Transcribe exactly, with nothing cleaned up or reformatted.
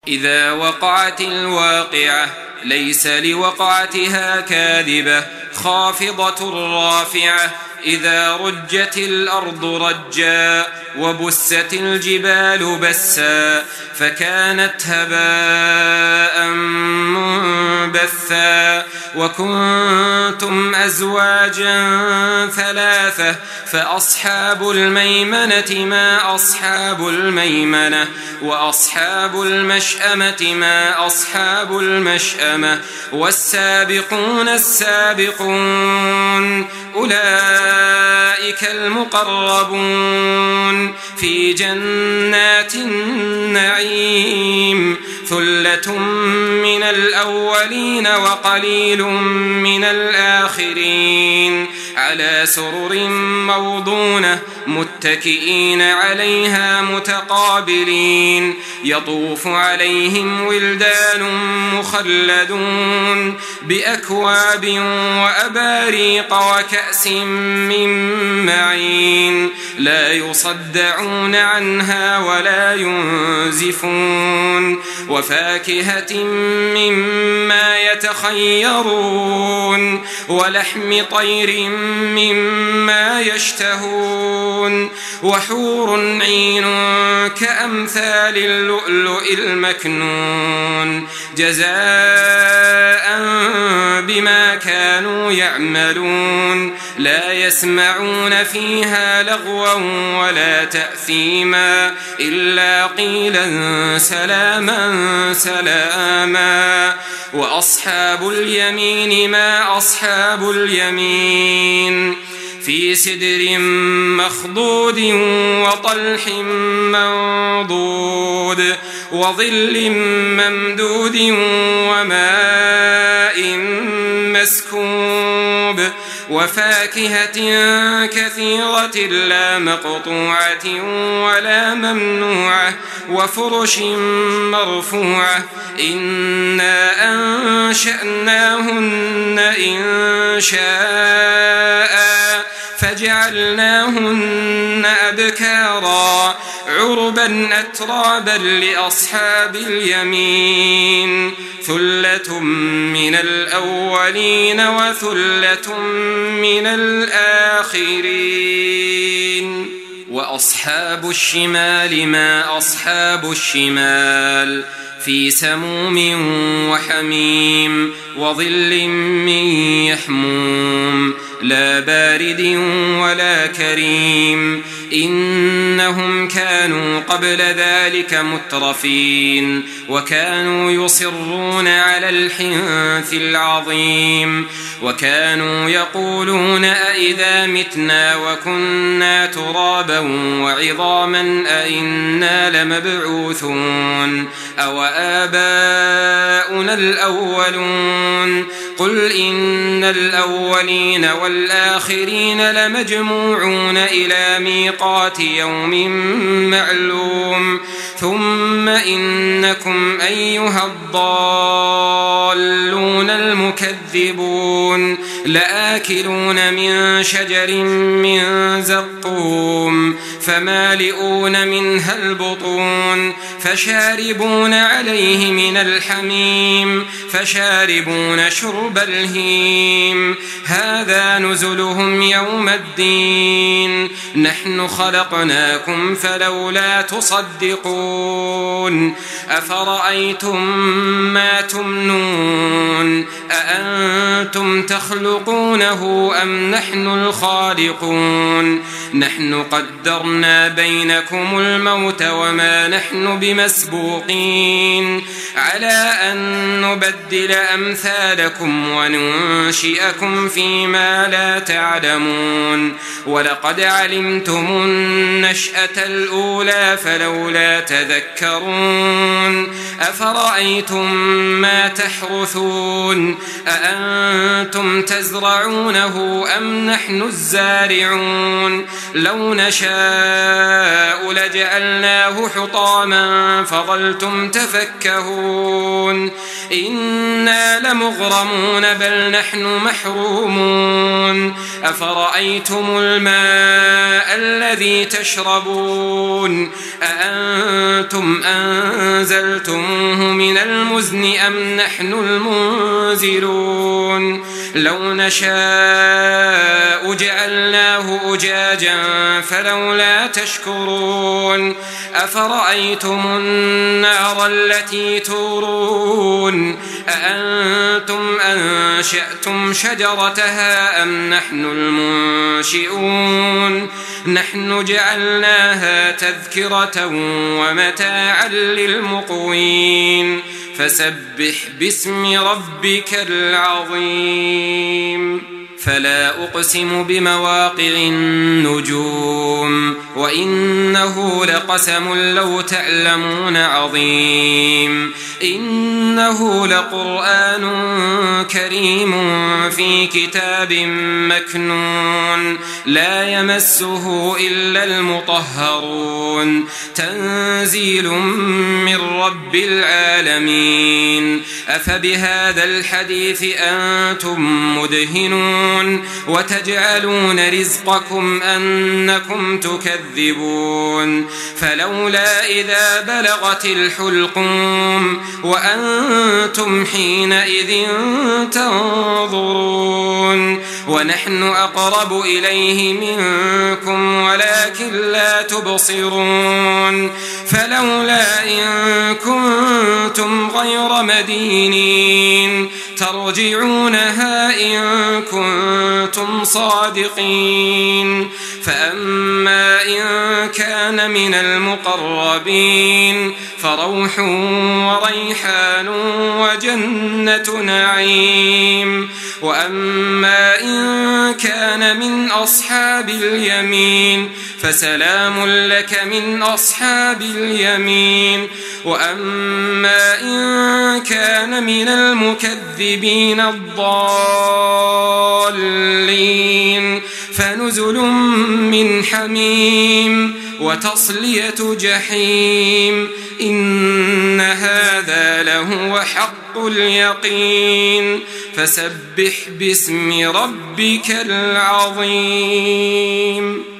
إذا وقعت الواقعة ليس لوقعتها كاذبة خافضة رافعة إذا رجت الأرض رجا وبست الجبال بسا فكانت هباء منبثا وكنتم أزواجا ثلاثة فأصحاب الميمنة ما أصحاب الميمنة وأصحاب المشأمة ما أصحاب المشأمة والسابقون السابقون أولئك المقربون في جنات النعيم ثلة من الأولين وقليل من الآخرين على سرر موضونة متكئين عليها متقابلين يطوف عليهم ولدان مخلدون بأكواب وأباريق وكأس من معين لا يصدعون عنها ولا ينزفون وفاكهة مما يتخيرون ولحم طير مما يشتهون وحور عين كأمثال اللؤلؤ المكنون جزاء بما كانوا يعملون لا يسمعون فيها لغوا ولا تأثيما إلا قيلا سلاما سلاما وأصحاب اليمين ما أصحاب اليمين في سدر مخضود وطلح منضود وظل ممدود وماء مسكوب وفاكهة كثيرة لا مقطوعة ولا ممنوعة وفرش مرفوعة إنا أنشأناهن إن شاء فجعلناهن أبكارا عربا أترابا لأصحاب اليمين ثلة من الأولين وثلة من الآخرين وأصحاب الشمال ما أصحاب الشمال في سموم وحميم وظل من يحموم لا بارد ولا كريم إنهم كانوا قبل ذلك مترفين وكانوا يصرون على الحنث العظيم وكانوا يقولون أئذا متنا وكنا ترابا وعظاما أئنا لمبعوثون أو آباؤنا الأولون قل إن الأولين والآخرين لمجموعون إلى ميقات يوم معلوم ثم إنكم أيها الضالون المكذبون لآكلون من شجر من زقوم فمالئون منها البطون فشاربون عليه من الحميم فشاربون شرب الهيم هذا نزلهم يوم الدين نحن خلقناكم فلولا تصدقون أفرأيتم ما تمنون أأنتم تخلقونه أم نحن الخالقون نحن قدرنا بينكم الموت وما نحن بمسبوقين على أن نبدل أمثالكم وننشئكم فيما لا تعلمون ولقد علمتم النشأة الأولى فلولا تذكرون أفرأيتم ما تحرثون أأنتم تزرعونه أم نحن الزارعون لو نشاء لجعلناه حطاما فظلتم تفكهون إنا لمغرمون بل نحن محرومون أفرأيتم الماء الذي تشربون أأنتم أنزلتم أجعلتموه من المزن أم نحن المنزلون لو نشاء جعلناه أجاجا فلولا تشكرون أفرأيتم النار التي تورون أأنتم أنشأتم شجرتها أم نحن المنشئون نحن جعلناها تذكرة ومتاعا للمقوين فسبح باسم ربك العظيم فلا أقسم بمواقع النجوم وإنه لقسم لو تعلمون عظيم إنه لقرآن كريم في كتاب مكنون لا يمسه إلا المطهرون تنزيل من رب العالمين أفبهذا الحديث أنتم مدهنون وتجعلون رزقكم أنكم تكذبون فلولا إذا بلغت الحلقوم وأنتم حينئذ تنظرون ونحن أقرب إليه منكم ولكن لا تبصرون فلولا إن كنتم غير مدينين ترجعونها إن كنتم صادقين فأما إن كان من المقربين فروح وريحان وجنة نعيم وأما إن كان من أصحاب اليمين فسلام لك من أصحاب اليمين وأما إن كان من المكذبين الضالين فنزل من حميم وتصلية جحيم إن هذا لهو حق اليقين فسبح باسم ربك العظيم.